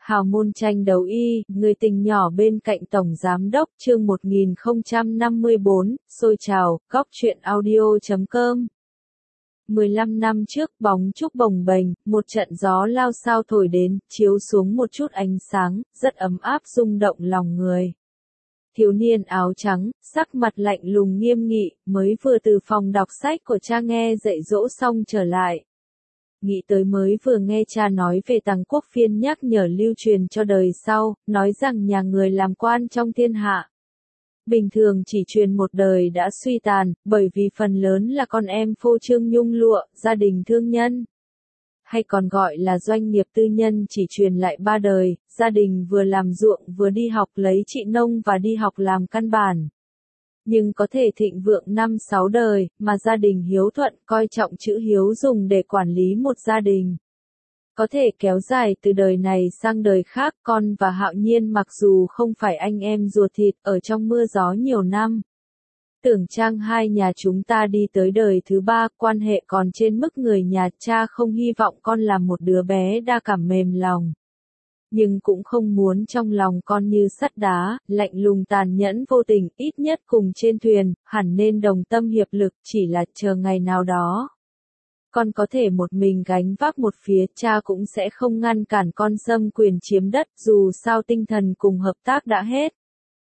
Hào môn tranh đấu y, người tình nhỏ bên cạnh Tổng Giám đốc chương 1054, xôi trào, góc truyện audio.com. 15 năm trước bóng trúc bồng bềnh, một trận gió lao sao thổi đến, chiếu xuống một chút ánh sáng, rất ấm áp rung động lòng người. Thiếu niên áo trắng, sắc mặt lạnh lùng nghiêm nghị, mới vừa từ phòng đọc sách của cha nghe dạy dỗ xong trở lại. Nghĩ tới mới vừa nghe cha nói về Tằng Quốc Phiên nhắc nhở lưu truyền cho đời sau, nói rằng nhà người làm quan trong thiên hạ bình thường chỉ truyền một đời đã suy tàn, bởi vì phần lớn là con em phô trương nhung lụa, gia đình thương nhân. Hay còn gọi là doanh nghiệp tư nhân chỉ truyền lại 3 đời, gia đình vừa làm ruộng vừa đi học lấy trị nông và đi học làm căn bản. Nhưng có thể thịnh vượng 5-6 đời, mà gia đình hiếu thuận, coi trọng chữ hiếu dùng để quản lý một gia đình. Có thể kéo dài từ đời này sang đời khác, con và Hạo Nhiên mặc dù không phải anh em ruột thịt, ở trong mưa gió nhiều năm. Tưởng chăng hai nhà chúng ta đi tới đời thứ 3, quan hệ còn trên mức người nhà, cha không hy vọng con làm một đứa bé đa cảm mềm lòng. Nhưng cũng không muốn trong lòng con như sắt đá, lạnh lùng tàn nhẫn vô tình, ít nhất cùng trên thuyền, hẳn nên đồng tâm hiệp lực, chỉ là chờ ngày nào đó. Con có thể một mình gánh vác một phía, cha cũng sẽ không ngăn cản con xâm quyền chiếm đất, dù sao tinh thần cùng hợp tác đã hết.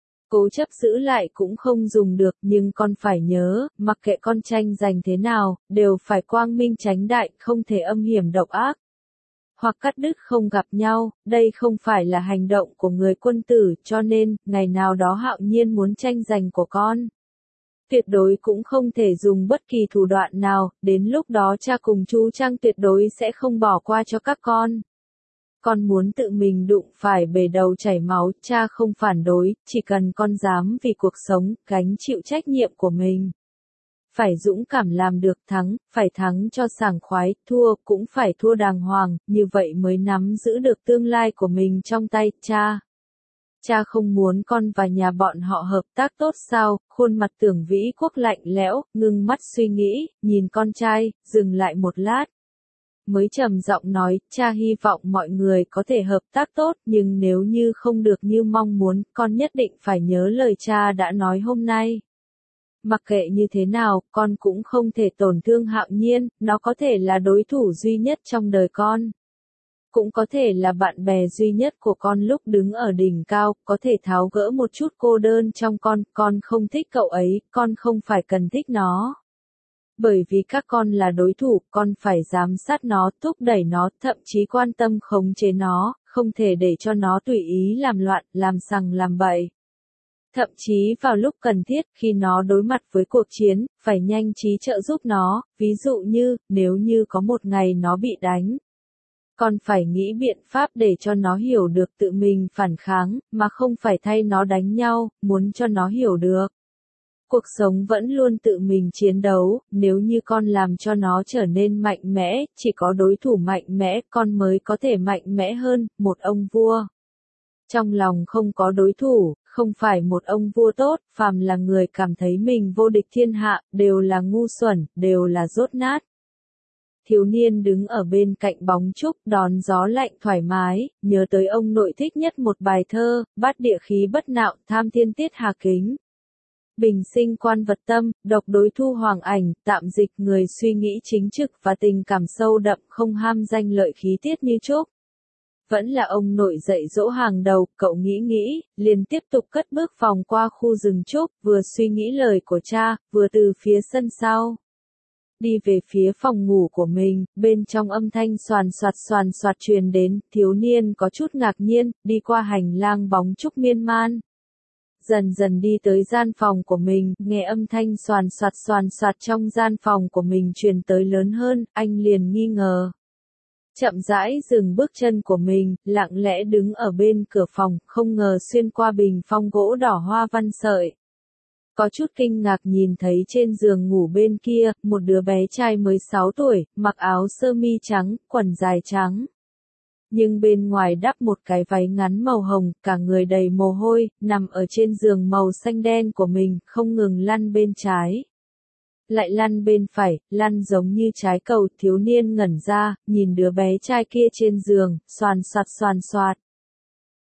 Cố chấp giữ lại cũng không dùng được, nhưng con phải nhớ, mặc kệ con tranh giành thế nào, đều phải quang minh chánh đại, không thể âm hiểm độc ác. Hoặc cắt đứt không gặp nhau, đây không phải là hành động của người quân tử, cho nên, ngày nào đó Hạo Nhiên muốn tranh giành của con. Tuyệt đối cũng không thể dùng bất kỳ thủ đoạn nào, đến lúc đó cha cùng chú Trang tuyệt đối sẽ không bỏ qua cho các con. Con muốn tự mình đụng phải bể đầu chảy máu, cha không phản đối, chỉ cần con dám vì cuộc sống, gánh chịu trách nhiệm của mình. Phải dũng cảm làm được thắng, phải thắng cho sảng khoái, thua cũng phải thua đàng hoàng, như vậy mới nắm giữ được tương lai của mình trong tay, cha. Cha không muốn con và nhà bọn họ hợp tác tốt sao? Khuôn mặt Tưởng Vĩ Quốc lạnh lẽo, ngưng mắt suy nghĩ, nhìn con trai, dừng lại một lát. Mới trầm giọng nói, cha hy vọng mọi người có thể hợp tác tốt, nhưng nếu như không được như mong muốn, con nhất định phải nhớ lời cha đã nói hôm nay. Mặc kệ như thế nào, con cũng không thể tổn thương Hạo Nhiên, nó có thể là đối thủ duy nhất trong đời con. Cũng có thể là bạn bè duy nhất của con lúc đứng ở đỉnh cao, có thể tháo gỡ một chút cô đơn trong con không thích cậu ấy, con không phải cần thích nó. Bởi vì các con là đối thủ, con phải giám sát nó, thúc đẩy nó, thậm chí quan tâm khống chế nó, không thể để cho nó tùy ý làm loạn, làm sằng làm bậy. Thậm chí vào lúc cần thiết, khi nó đối mặt với cuộc chiến, phải nhanh trí trợ giúp nó, ví dụ như, nếu như có một ngày nó bị đánh. Con phải nghĩ biện pháp để cho nó hiểu được tự mình phản kháng, mà không phải thay nó đánh nhau, muốn cho nó hiểu được. Cuộc sống vẫn luôn tự mình chiến đấu, nếu như con làm cho nó trở nên mạnh mẽ, chỉ có đối thủ mạnh mẽ, con mới có thể mạnh mẽ hơn, một ông vua. Trong lòng không có đối thủ, không phải một ông vua tốt, phàm là người cảm thấy mình vô địch thiên hạ, đều là ngu xuẩn, đều là dốt nát. Thiếu niên đứng ở bên cạnh bóng trúc, đón gió lạnh thoải mái, nhớ tới ông nội thích nhất một bài thơ, bát địa khí bất nạo, tham thiên tiết hà kính. Bình sinh quan vật tâm, độc đối thu hoàng ảnh, tạm dịch người suy nghĩ chính trực và tình cảm sâu đậm, không ham danh lợi khí tiết như trúc. Vẫn là ông nội dạy dỗ hàng đầu, cậu nghĩ, liền tiếp tục cất bước vòng qua khu rừng trúc, vừa suy nghĩ lời của cha, vừa từ phía sân sau. Đi về phía phòng ngủ của mình, bên trong âm thanh soàn soạt truyền đến, thiếu niên có chút ngạc nhiên, đi qua hành lang bóng trúc miên man. Dần dần đi tới gian phòng của mình, nghe âm thanh soàn soạt trong gian phòng của mình truyền tới lớn hơn, anh liền nghi ngờ. Chậm rãi dừng bước chân của mình, lặng lẽ đứng ở bên cửa phòng, không ngờ xuyên qua bình phong gỗ đỏ hoa văn sợi. Có chút kinh ngạc nhìn thấy trên giường ngủ bên kia, một đứa bé trai mới 6 tuổi, mặc áo sơ mi trắng, quần dài trắng. Nhưng bên ngoài đắp một cái váy ngắn màu hồng, cả người đầy mồ hôi, nằm ở trên giường màu xanh đen của mình, không ngừng lăn bên trái. Lại lăn bên phải, lăn giống như trái cầu, thiếu niên ngẩn ra, nhìn đứa bé trai kia trên giường, soàn soạt.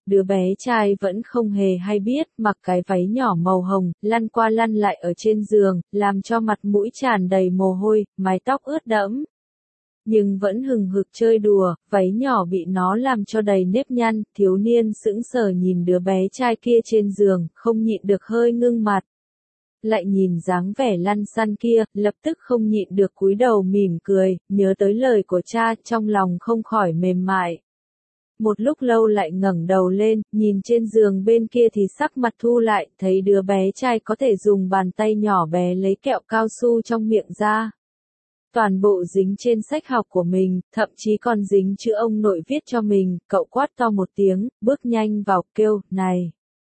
Đứa bé trai vẫn không hề hay biết, mặc cái váy nhỏ màu hồng, lăn qua lăn lại ở trên giường, làm cho mặt mũi tràn đầy mồ hôi, mái tóc ướt đẫm. Nhưng vẫn hừng hực chơi đùa, váy nhỏ bị nó làm cho đầy nếp nhăn, thiếu niên sững sờ nhìn đứa bé trai kia trên giường, không nhịn được hơi ngưng mặt. Lại nhìn dáng vẻ lăn xăn kia, lập tức không nhịn được cúi đầu mỉm cười, nhớ tới lời của cha, trong lòng không khỏi mềm mại. Một lúc lâu lại ngẩng đầu lên, nhìn trên giường bên kia thì sắc mặt thu lại, thấy đứa bé trai có thể dùng bàn tay nhỏ bé lấy kẹo cao su trong miệng ra. Toàn bộ dính trên sách học của mình, thậm chí còn dính chữ ông nội viết cho mình, cậu quát to một tiếng, bước nhanh vào, kêu, này.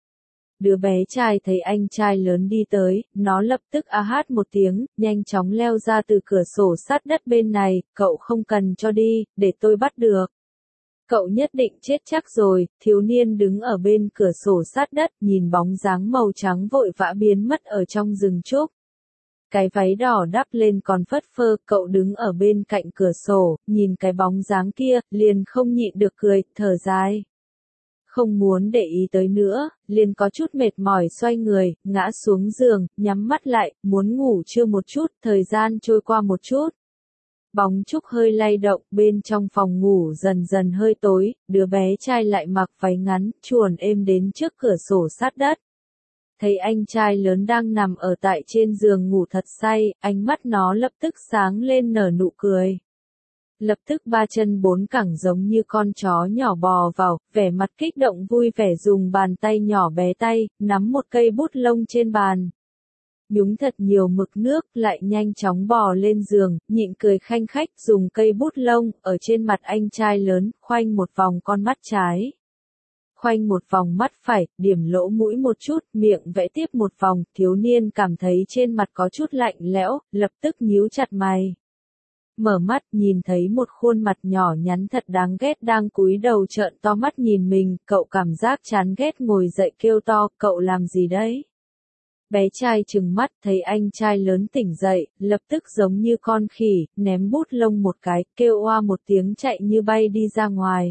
Đứa bé trai thấy anh trai lớn đi tới, nó lập tức a hát một tiếng, nhanh chóng leo ra từ cửa sổ sát đất bên này, cậu không cần cho đi, để tôi bắt được. Cậu nhất định chết chắc rồi, thiếu niên đứng ở bên cửa sổ sát đất, nhìn bóng dáng màu trắng vội vã biến mất ở trong rừng trúc. Cái váy đỏ đắp lên còn phất phơ, cậu đứng ở bên cạnh cửa sổ, nhìn cái bóng dáng kia, liền không nhịn được cười, thở dài. Không muốn để ý tới nữa, liền có chút mệt mỏi xoay người, ngã xuống giường, nhắm mắt lại, muốn ngủ trưa một chút, thời gian trôi qua một chút. Bóng trúc hơi lay động, bên trong phòng ngủ dần dần hơi tối, đứa bé trai lại mặc váy ngắn, chuồn êm đến trước cửa sổ sát đất. Thấy anh trai lớn đang nằm ở tại trên giường ngủ thật say, ánh mắt nó lập tức sáng lên nở nụ cười. Lập tức ba chân bốn cẳng giống như con chó nhỏ bò vào, vẻ mặt kích động vui vẻ dùng bàn tay nhỏ bé tay, nắm một cây bút lông trên bàn. Nhúng thật nhiều mực nước, lại nhanh chóng bò lên giường, nhịn cười khanh khách dùng cây bút lông, ở trên mặt anh trai lớn, khoanh một vòng con mắt trái. Khoanh một vòng mắt phải, điểm lỗ mũi một chút, miệng vẽ tiếp một vòng, thiếu niên cảm thấy trên mặt có chút lạnh lẽo, lập tức nhíu chặt mày. Mở mắt nhìn thấy một khuôn mặt nhỏ nhắn thật đáng ghét đang cúi đầu trợn to mắt nhìn mình, cậu cảm giác chán ghét ngồi dậy kêu to, cậu làm gì đấy? Bé trai trừng mắt thấy anh trai lớn tỉnh dậy, lập tức giống như con khỉ, ném bút lông một cái, kêu oa một tiếng chạy như bay đi ra ngoài.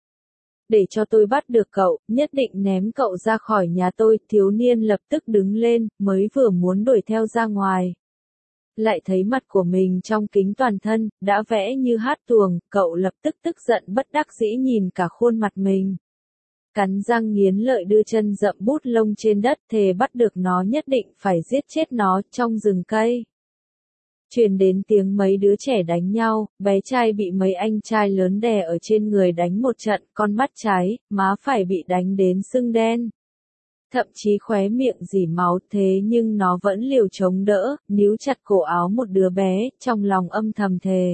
Để cho tôi bắt được cậu, nhất định ném cậu ra khỏi nhà tôi, thiếu niên lập tức đứng lên, mới vừa muốn đuổi theo ra ngoài. Lại thấy mặt của mình trong kính toàn thân, đã vẽ như hát tuồng, cậu lập tức tức giận bất đắc dĩ nhìn cả khuôn mặt mình. Cắn răng nghiến lợi đưa chân dậm bút lông trên đất, thề bắt được nó nhất định phải giết chết nó trong rừng cây. Truyền đến tiếng mấy đứa trẻ đánh nhau, bé trai bị mấy anh trai lớn đè ở trên người đánh một trận, con mắt trái, má phải bị đánh đến sưng đen. Thậm chí khóe miệng rỉ máu, thế nhưng nó vẫn liều chống đỡ, níu chặt cổ áo một đứa bé, trong lòng âm thầm thề.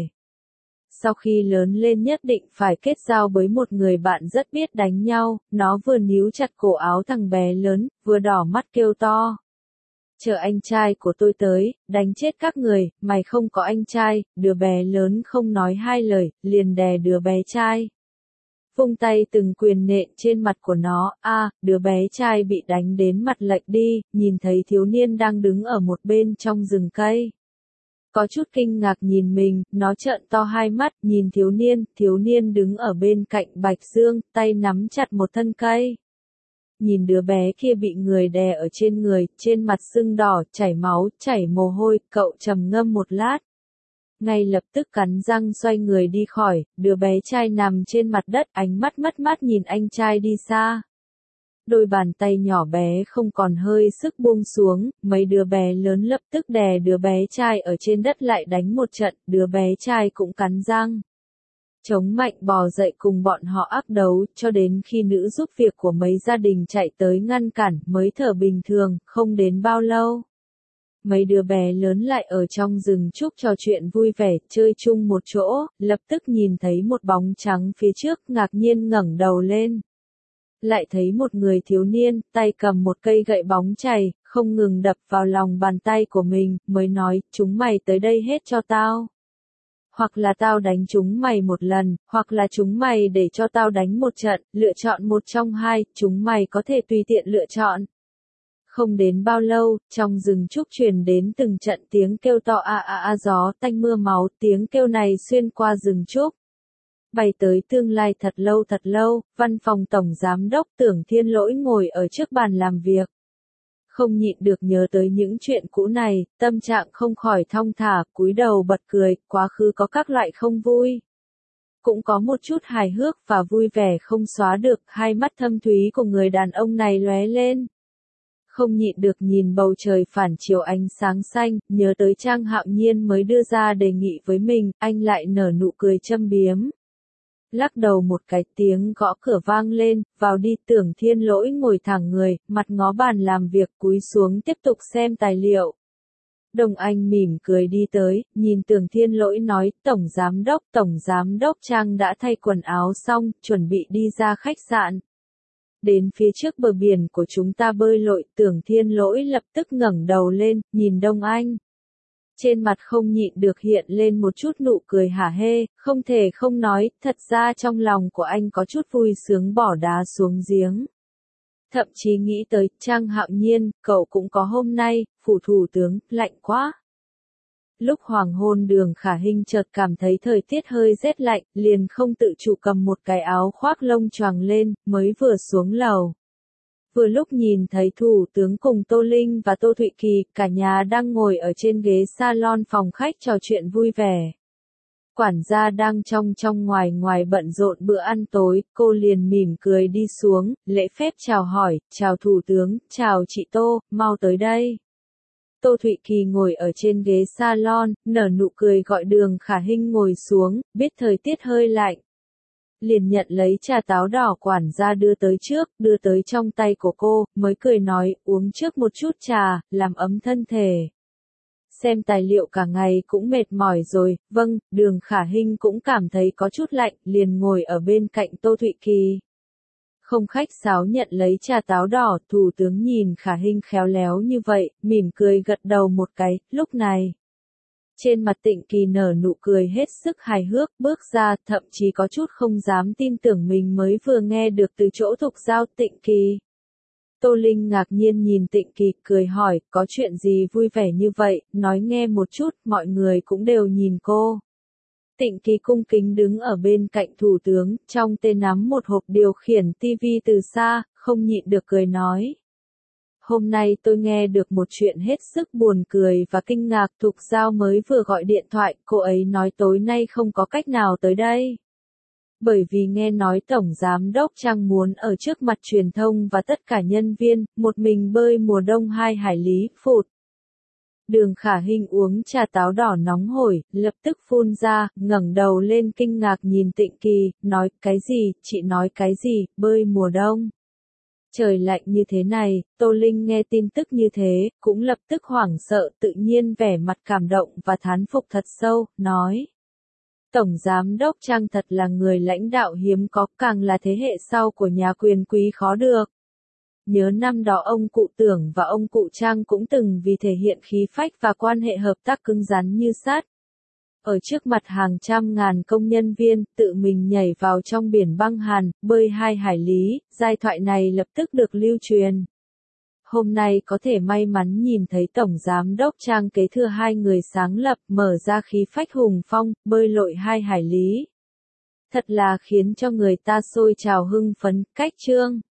Sau khi lớn lên nhất định phải kết giao với một người bạn rất biết đánh nhau, nó vừa níu chặt cổ áo thằng bé lớn, vừa đỏ mắt kêu to. Chờ anh trai của tôi tới, đánh chết các người, mày không có anh trai, đứa bé lớn không nói hai lời, liền đè đứa bé trai. Vung tay từng quyền nện trên mặt của nó, đứa bé trai bị đánh đến mặt lệch đi, nhìn thấy thiếu niên đang đứng ở một bên trong rừng cây. Có chút kinh ngạc nhìn mình, nó trợn to hai mắt, nhìn thiếu niên đứng ở bên cạnh Bạch Dương, tay nắm chặt một thân cây. Nhìn đứa bé kia bị người đè ở trên người, trên mặt sưng đỏ, chảy máu, chảy mồ hôi, cậu trầm ngâm một lát. Ngay lập tức cắn răng xoay người đi khỏi, đứa bé trai nằm trên mặt đất, ánh mắt mất mát nhìn anh trai đi xa. Đôi bàn tay nhỏ bé không còn hơi sức buông xuống, mấy đứa bé lớn lập tức đè đứa bé trai ở trên đất lại đánh một trận, đứa bé trai cũng cắn răng. Chống mạnh bò dậy cùng bọn họ ác đấu, cho đến khi nữ giúp việc của mấy gia đình chạy tới ngăn cản, mới thở bình thường, không đến bao lâu. Mấy đứa bé lớn lại ở trong rừng trúc trò chuyện vui vẻ, chơi chung một chỗ, lập tức nhìn thấy một bóng trắng phía trước, ngạc nhiên ngẩng đầu lên. Lại thấy một người thiếu niên, tay cầm một cây gậy bóng chày, không ngừng đập vào lòng bàn tay của mình, mới nói, chúng mày tới đây hết cho tao. Hoặc là tao đánh chúng mày một lần, hoặc là chúng mày để cho tao đánh một trận, lựa chọn một trong hai, chúng mày có thể tùy tiện lựa chọn. Không đến bao lâu, trong rừng trúc truyền đến từng trận tiếng kêu to gió tanh mưa máu, tiếng kêu này xuyên qua rừng trúc. Bay tới tương lai thật lâu, văn phòng tổng giám đốc Tưởng Thiên Lỗi ngồi ở trước bàn làm việc. Không nhịn được nhớ tới những chuyện cũ này, tâm trạng không khỏi thong thả, cúi đầu bật cười, quá khứ có các loại không vui. Cũng có một chút hài hước và vui vẻ không xóa được, hai mắt thâm thúy của người đàn ông này lóe lên. Không nhịn được nhìn bầu trời phản chiếu ánh sáng xanh, nhớ tới Trang Hạo Nhiên mới đưa ra đề nghị với mình, anh lại nở nụ cười châm biếm. Lắc đầu một cái, tiếng gõ cửa vang lên, vào đi. Tưởng Thiên Lỗi ngồi thẳng người, mặt ngó bàn làm việc, cúi xuống tiếp tục xem tài liệu. Đồng Anh mỉm cười đi tới, nhìn Tưởng Thiên Lỗi nói, Tổng Giám đốc Trang đã thay quần áo xong, chuẩn bị đi ra khách sạn. Đến phía trước bờ biển của chúng ta bơi lội. Tưởng Thiên Lỗi lập tức ngẩng đầu lên, nhìn Đông Anh. Trên mặt không nhịn được hiện lên một chút nụ cười hả hê, không thể không nói, thật ra trong lòng của anh có chút vui sướng bỏ đá xuống giếng. Thậm chí nghĩ tới, Trang Hạo Nhiên, cậu cũng có hôm nay, phủ thủ tướng, lạnh quá. Lúc hoàng hôn Đường Khả Hinh chợt cảm thấy thời tiết hơi rét lạnh, liền không tự chủ cầm một cái áo khoác lông choàng lên, mới vừa xuống lầu. Vừa lúc nhìn thấy Thủ tướng cùng Tô Linh và Tô Thụy Kỳ, cả nhà đang ngồi ở trên ghế salon phòng khách trò chuyện vui vẻ. Quản gia đang trong ngoài bận rộn bữa ăn tối, cô liền mỉm cười đi xuống, lễ phép chào hỏi, chào Thủ tướng, chào chị Tô, mau tới đây. Tô Thụy Kỳ ngồi ở trên ghế salon, nở nụ cười gọi Đường Khả Hinh ngồi xuống, biết thời tiết hơi lạnh. Liền nhận lấy trà táo đỏ quản gia đưa tới trước, đưa tới trong tay của cô, mới cười nói, uống trước một chút trà, làm ấm thân thể. Xem tài liệu cả ngày cũng mệt mỏi rồi, vâng. Đường Khả Hinh cũng cảm thấy có chút lạnh, liền ngồi ở bên cạnh Tô Thụy Kỳ. Không khách sáo nhận lấy trà táo đỏ, thủ tướng nhìn Khả Hinh khéo léo như vậy, mỉm cười gật đầu một cái, lúc này. Trên mặt Tịnh Kỳ nở nụ cười hết sức hài hước, bước ra, thậm chí có chút không dám tin tưởng mình mới vừa nghe được từ chỗ Thục Giao. Tịnh Kỳ. Tô Linh ngạc nhiên nhìn Tịnh Kỳ, cười hỏi, có chuyện gì vui vẻ như vậy, nói nghe một chút, mọi người cũng đều nhìn cô. Tịnh Kỳ cung kính đứng ở bên cạnh thủ tướng, trong tay nắm một hộp điều khiển TV từ xa, không nhịn được cười nói. Hôm nay tôi nghe được một chuyện hết sức buồn cười và kinh ngạc. Thục Giao mới vừa gọi điện thoại, cô ấy nói tối nay không có cách nào tới đây. Bởi vì nghe nói Tổng Giám đốc Trang muốn ở trước mặt truyền thông và tất cả nhân viên, một mình bơi mùa đông 2 hải lý, phụt. Đường Khả Hinh uống trà táo đỏ nóng hổi, lập tức phun ra, ngẩng đầu lên kinh ngạc nhìn Tịnh Kỳ, nói, cái gì, chị nói cái gì, bơi mùa đông. Trời lạnh như thế này, Tô Linh nghe tin tức như thế, cũng lập tức hoảng sợ, tự nhiên vẻ mặt cảm động và thán phục thật sâu, nói. Tổng Giám đốc Trang thật là người lãnh đạo hiếm có, càng là thế hệ sau của nhà quyền quý khó được. Nhớ năm đó ông cụ Tưởng và ông cụ Trang cũng từng vì thể hiện khí phách và quan hệ hợp tác cứng rắn như sắt. Ở trước mặt hàng trăm ngàn công nhân viên, tự mình nhảy vào trong biển băng hàn, bơi 2 hải lý, giai thoại này lập tức được lưu truyền. Hôm nay có thể may mắn nhìn thấy Tổng Giám đốc Trang kế thừa 2 người sáng lập, mở ra khí phách hùng phong, bơi lội 2 hải lý. Thật là khiến cho người ta sôi trào hưng phấn, cách chương.